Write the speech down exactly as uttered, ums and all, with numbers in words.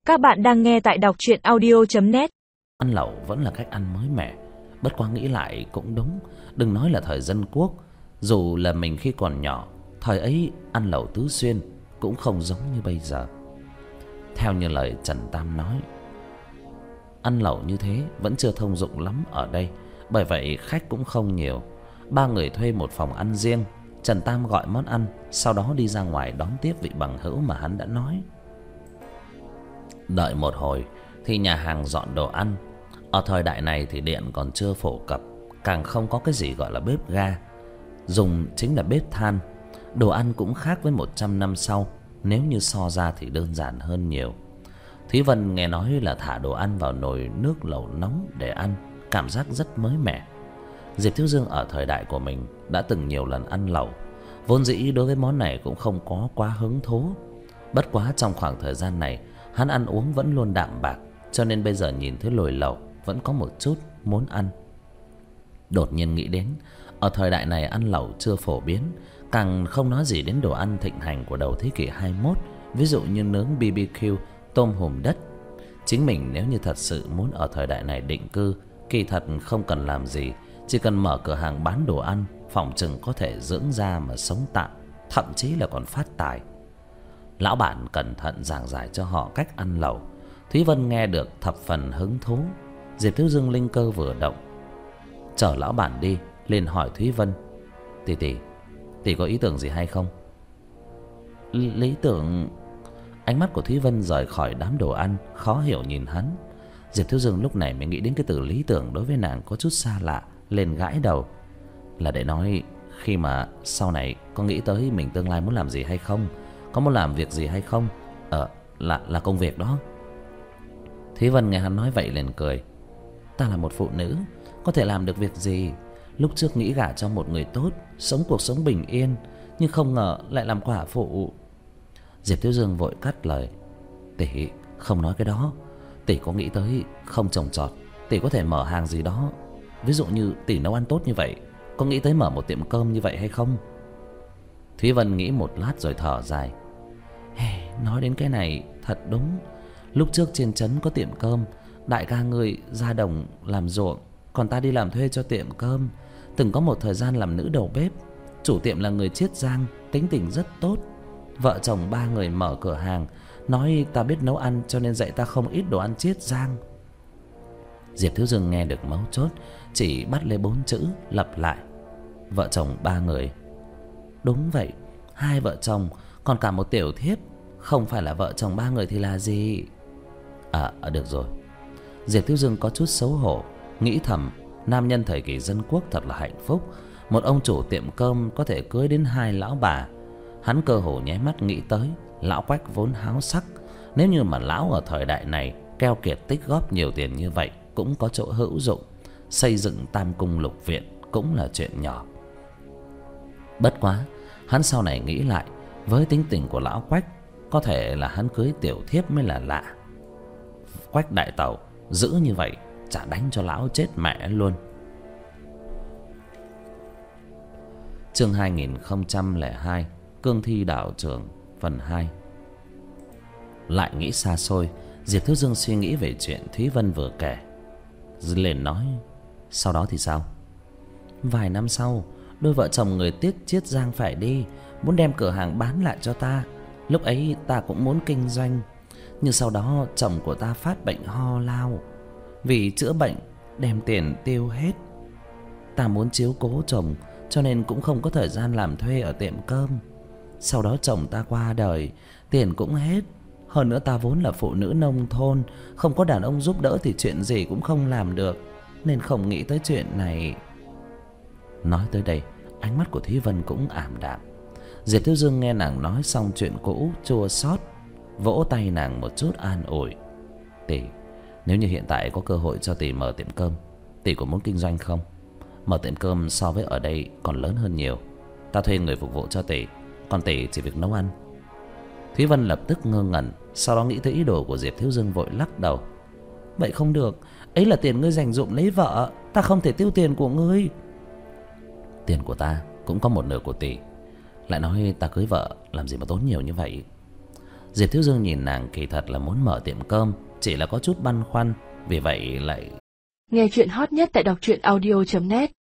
Các bạn đang nghe tại đọc truyện audio chấm net. Ăn lẩu vẫn là cách ăn mới mẻ. Bất quá nghĩ lại cũng đúng. Đừng nói là thời dân quốc, dù là mình khi còn nhỏ, thời ấy ăn lẩu Tứ Xuyên cũng không giống như bây giờ. Theo như lời Trần Tam nói, ăn lẩu như thế vẫn chưa thông dụng lắm ở đây, bởi vậy khách cũng không nhiều. Ba người thuê một phòng ăn riêng. Trần Tam gọi món ăn, sau đó đi ra ngoài đón tiếp vị bằng hữu mà hắn đã nói. Đợi một hồi thì nhà hàng dọn đồ ăn. Ở thời đại này thì điện còn chưa phổ cập, càng không có cái gì gọi là bếp ga, dùng chính là bếp than. Đồ ăn cũng khác với một trăm năm sau, nếu như so ra thì đơn giản hơn nhiều. Thúy Vân nghe nói là thả đồ ăn vào nồi nước lẩu nóng để ăn, cảm giác rất mới mẻ. Diệp Thiếu Dương ở thời đại của mình đã từng nhiều lần ăn lẩu, vốn dĩ đối với món này cũng không có quá hứng thú. Bất quá trong khoảng thời gian này hắn ăn uống vẫn luôn đạm bạc, cho nên bây giờ nhìn thấy nồi lẩu vẫn có một chút muốn ăn. Đột nhiên nghĩ đến, ở thời đại này ăn lẩu chưa phổ biến, càng không nói gì đến đồ ăn thịnh hành của đầu thế kỷ hai mươi mốt, ví dụ như nướng bê bê kiu, tôm hùm đất. Chính mình nếu như thật sự muốn ở thời đại này định cư, kỳ thật không cần làm gì, chỉ cần mở cửa hàng bán đồ ăn, phỏng chừng có thể dưỡng da mà sống tạm, thậm chí là còn phát tài. Lão bản cẩn thận giảng giải cho họ cách ăn lẩu. Thúy Vân nghe được thập phần hứng thú. Diệp Thiếu Dương linh cơ vừa động, chở lão bản đi, liền hỏi Thúy Vân: "Tỷ tỷ, tỷ có ý tưởng gì hay không?" L- lý tưởng? Ánh mắt của Thúy Vân rời khỏi đám đồ ăn, khó hiểu nhìn hắn. Diệp Thiếu Dương lúc này mới nghĩ đến cái từ lý tưởng đối với nàng có chút xa lạ, liền gãi đầu. Là để nói khi mà sau này có nghĩ tới mình tương lai muốn làm gì hay không, có muốn làm việc gì hay không. Ờ, là là công việc đó. Thúy Vân nghe hắn nói vậy liền cười. Ta là một phụ nữ, có thể làm được việc gì? Lúc trước nghĩ gả cho một người tốt, sống cuộc sống bình yên, nhưng không ngờ lại làm quả phụ. Diệp Thiếu Dương vội cắt lời: "Tỷ không nói cái đó. Tỷ có nghĩ tới không trồng trọt, tỷ có thể mở hàng gì đó. Ví dụ như tỷ nấu ăn tốt như vậy, có nghĩ tới mở một tiệm cơm như vậy hay không?" Thúy Vân nghĩ một lát rồi thở dài. Hey, nói đến cái này thật đúng. Lúc trước trên trấn có tiệm cơm, đại ca ngươi ra đồng làm ruộng, còn ta đi làm thuê cho tiệm cơm. Từng có một thời gian làm nữ đầu bếp. Chủ tiệm là người Chiết Giang, tính tình rất tốt. Vợ chồng ba người mở cửa hàng, nói ta biết nấu ăn cho nên dạy ta không ít đồ ăn Chiết Giang. Diệp Thiếu Dương nghe được mấu chốt, chỉ bắt lấy bốn chữ lặp lại: vợ chồng ba người. Đúng vậy, hai vợ chồng, còn cả một tiểu thiếp. Không phải là vợ chồng ba người thì là gì? À, à được rồi. Diệp Thiếu Dương có chút xấu hổ, nghĩ thầm nam nhân thời kỳ dân quốc thật là hạnh phúc. Một ông chủ tiệm cơm có thể cưới đến hai lão bà. Hắn cơ hồ nháy mắt nghĩ tới lão Quách vốn háo sắc. Nếu như mà lão ở thời đại này keo kiệt tích góp nhiều tiền như vậy cũng có chỗ hữu dụng. Xây dựng tam cung lục viện cũng là chuyện nhỏ. Bất quá hắn sau này nghĩ lại, với tính tình của lão Quách, có thể là hắn cưới tiểu thiếp mới là lạ. Quách đại tẩu giữ như vậy, chả đánh cho lão chết mẹ luôn. Chương hai nghìn không trăm lẻ hai, Cương thi đạo trưởng phần hai. Lại nghĩ xa xôi, Diệp Thiếu Dương suy nghĩ về chuyện Thúy Vân vừa kể, liền nói: sau đó thì sao? Vài năm sau, đôi vợ chồng người Tiết Chiết Giang phải đi, muốn đem cửa hàng bán lại cho ta. Lúc ấy ta cũng muốn kinh doanh, nhưng sau đó chồng của ta phát bệnh ho lao. Vì chữa bệnh đem tiền tiêu hết. Ta muốn chiếu cố chồng, cho nên cũng không có thời gian làm thuê ở tiệm cơm. Sau đó chồng ta qua đời, tiền cũng hết. Hơn nữa ta vốn là phụ nữ nông thôn, không có đàn ông giúp đỡ thì chuyện gì cũng không làm được, nên không nghĩ tới chuyện này. Nói tới đây, ánh mắt của Thúy Vân cũng ảm đạm. Diệp Thiếu Dương nghe nàng nói xong chuyện cũ, chua xót, vỗ tay nàng một chút an ủi: tỷ, nếu như hiện tại có cơ hội cho tỷ mở tiệm cơm, tỷ có muốn kinh doanh không? Mở tiệm cơm so với ở đây còn lớn hơn nhiều. Ta thuê người phục vụ cho tỷ, còn tỷ chỉ việc nấu ăn. Thúy Vân lập tức ngơ ngẩn, sau đó nghĩ tới ý đồ của Diệp Thiếu Dương vội lắc đầu: vậy không được, ấy là tiền ngươi dành dụm lấy vợ, ta không thể tiêu tiền của ngươi. Tiền của ta cũng có một nửa của tỷ, lại nói ta cưới vợ làm gì mà tốn nhiều như vậy. Diệp Thiếu Dương nhìn nàng kỳ thật là muốn mở tiệm cơm, chỉ là có chút băn khoăn, vì vậy lại nghe chuyện hot nhất tại đọc truyện audio chấm net.